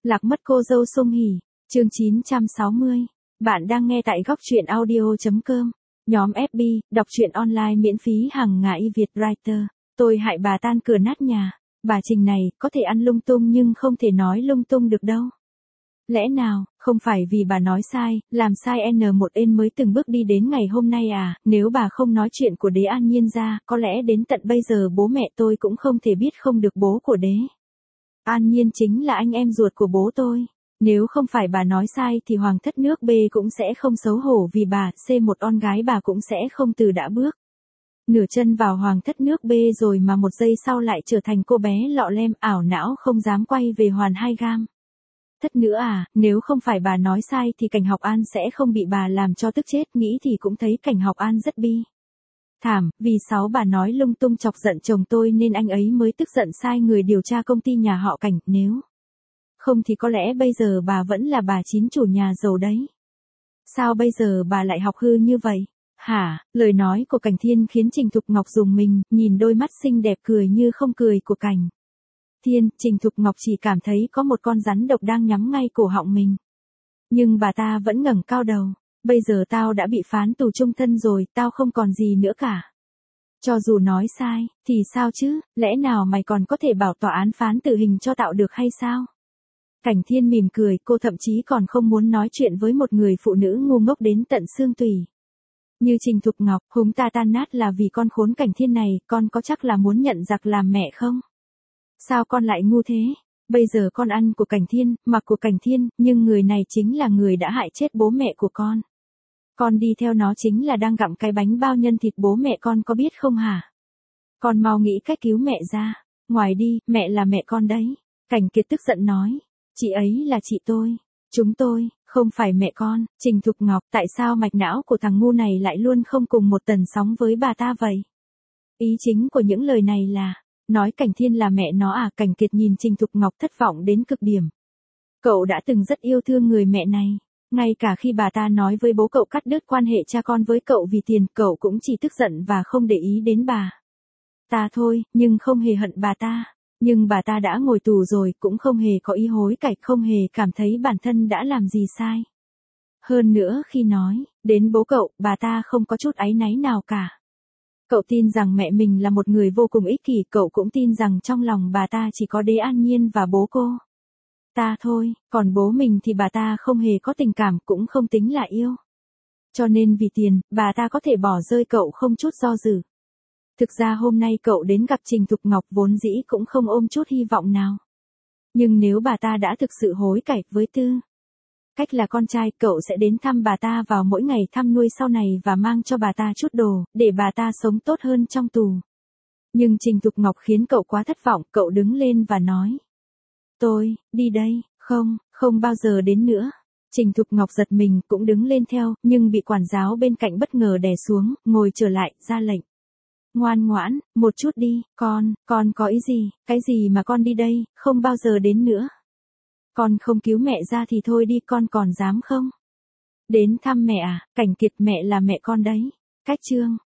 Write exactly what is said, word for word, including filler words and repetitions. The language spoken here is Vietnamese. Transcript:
Lạc mất cô dâu Song Hỷ, chương chín trăm sáu mươi. Bạn đang nghe tại góc truyện audio chấm com. Nhóm ép bê, đọc truyện online miễn phí hàng ngày Việt Writer. Tôi hại bà tan cửa nát nhà. Bà Trình này, có thể ăn lung tung nhưng không thể nói lung tung được đâu. Lẽ nào, không phải vì bà nói sai, làm sai N một N mới từng bước đi đến ngày hôm nay à, nếu bà không nói chuyện của đế An Nhiên ra, có lẽ đến tận bây giờ bố mẹ tôi cũng không thể biết không được bố của đế. An Nhiên chính là anh em ruột của bố tôi. Nếu không phải bà nói sai thì hoàng thất nước B cũng sẽ không xấu hổ vì bà, C một con gái bà cũng sẽ không từ đã bước. Nửa chân vào hoàng thất nước B rồi mà một giây sau lại trở thành cô bé lọ lem ảo não không dám quay về hoàn hai gam. Thất nữa à, nếu không phải bà nói sai thì Cảnh Học An sẽ không bị bà làm cho tức chết, nghĩ thì cũng thấy Cảnh Học An rất bi thảm, vì sáu bà nói lung tung chọc giận chồng tôi nên anh ấy mới tức giận sai người điều tra công ty nhà họ Cảnh, nếu không thì có lẽ bây giờ bà vẫn là bà chín chủ nhà giàu đấy. Sao bây giờ bà lại học hư như vậy? Hả, lời nói của Cảnh Thiên khiến Trình Thục Ngọc rùng mình, nhìn đôi mắt xinh đẹp cười như không cười của Cảnh Thiên, Trình Thục Ngọc chỉ cảm thấy có một con rắn độc đang nhắm ngay cổ họng mình. Nhưng bà ta vẫn ngẩng cao đầu. Bây giờ tao đã bị phán tù chung thân rồi, tao không còn gì nữa cả. Cho dù nói sai, thì sao chứ, lẽ nào mày còn có thể bảo tòa án phán tử hình cho tao được hay sao? Cảnh Thiên mỉm cười, cô thậm chí còn không muốn nói chuyện với một người phụ nữ ngu ngốc đến tận xương tủy như Trình Thục Ngọc. Húng ta tan nát là vì con khốn Cảnh Thiên này, con có chắc là muốn nhận giặc làm mẹ không? Sao con lại ngu thế? Bây giờ con ăn của Cảnh Thiên, mặc của Cảnh Thiên, nhưng người này chính là người đã hại chết bố mẹ của con. Con đi theo nó chính là đang gặm cái bánh bao nhân thịt bố mẹ con, có biết không hả? Con mau nghĩ cách cứu mẹ ra. Ngoài đi, mẹ là mẹ con đấy. Cảnh Kiệt tức giận nói. Chị ấy là chị tôi. Chúng tôi, không phải mẹ con. Trình Thục Ngọc, tại sao mạch não của thằng ngu này lại luôn không cùng một tần sóng với bà ta vậy? Ý chính của những lời này là, nói Cảnh Thiên là mẹ nó à? Cảnh Kiệt nhìn Trình Thục Ngọc thất vọng đến cực điểm. Cậu đã từng rất yêu thương người mẹ này. Ngay cả khi bà ta nói với bố cậu cắt đứt quan hệ cha con với cậu vì tiền, cậu cũng chỉ tức giận và không để ý đến bà ta thôi, nhưng không hề hận bà ta. Nhưng bà ta đã ngồi tù rồi, cũng không hề có ý hối cải, không hề cảm thấy bản thân đã làm gì sai. Hơn nữa khi nói đến bố cậu, bà ta không có chút áy náy nào cả. Cậu tin rằng mẹ mình là một người vô cùng ích kỷ, cậu cũng tin rằng trong lòng bà ta chỉ có đế An Nhiên và bố cô ta thôi, còn bố mình thì bà ta không hề có tình cảm, cũng không tính là yêu. Cho nên vì tiền, bà ta có thể bỏ rơi cậu không chút do dự. Thực ra hôm nay cậu đến gặp Trình Thục Ngọc vốn dĩ cũng không ôm chút hy vọng nào. Nhưng nếu bà ta đã thực sự hối cải với tư cách là con trai, cậu sẽ đến thăm bà ta vào mỗi ngày thăm nuôi sau này và mang cho bà ta chút đồ, để bà ta sống tốt hơn trong tù. Nhưng Trình Thục Ngọc khiến cậu quá thất vọng, cậu đứng lên và nói. Tôi, đi đây, không, không bao giờ đến nữa. Trình Thục Ngọc giật mình, cũng đứng lên theo, nhưng bị quản giáo bên cạnh bất ngờ đè xuống, ngồi trở lại, ra lệnh. Ngoan ngoãn, một chút đi, con, con có ý gì, cái gì mà con đi đây, không bao giờ đến nữa. Con không cứu mẹ ra thì thôi đi, con còn dám không? Đến thăm mẹ à? Cảnh Kiệt, mẹ là mẹ con đấy. Cách chương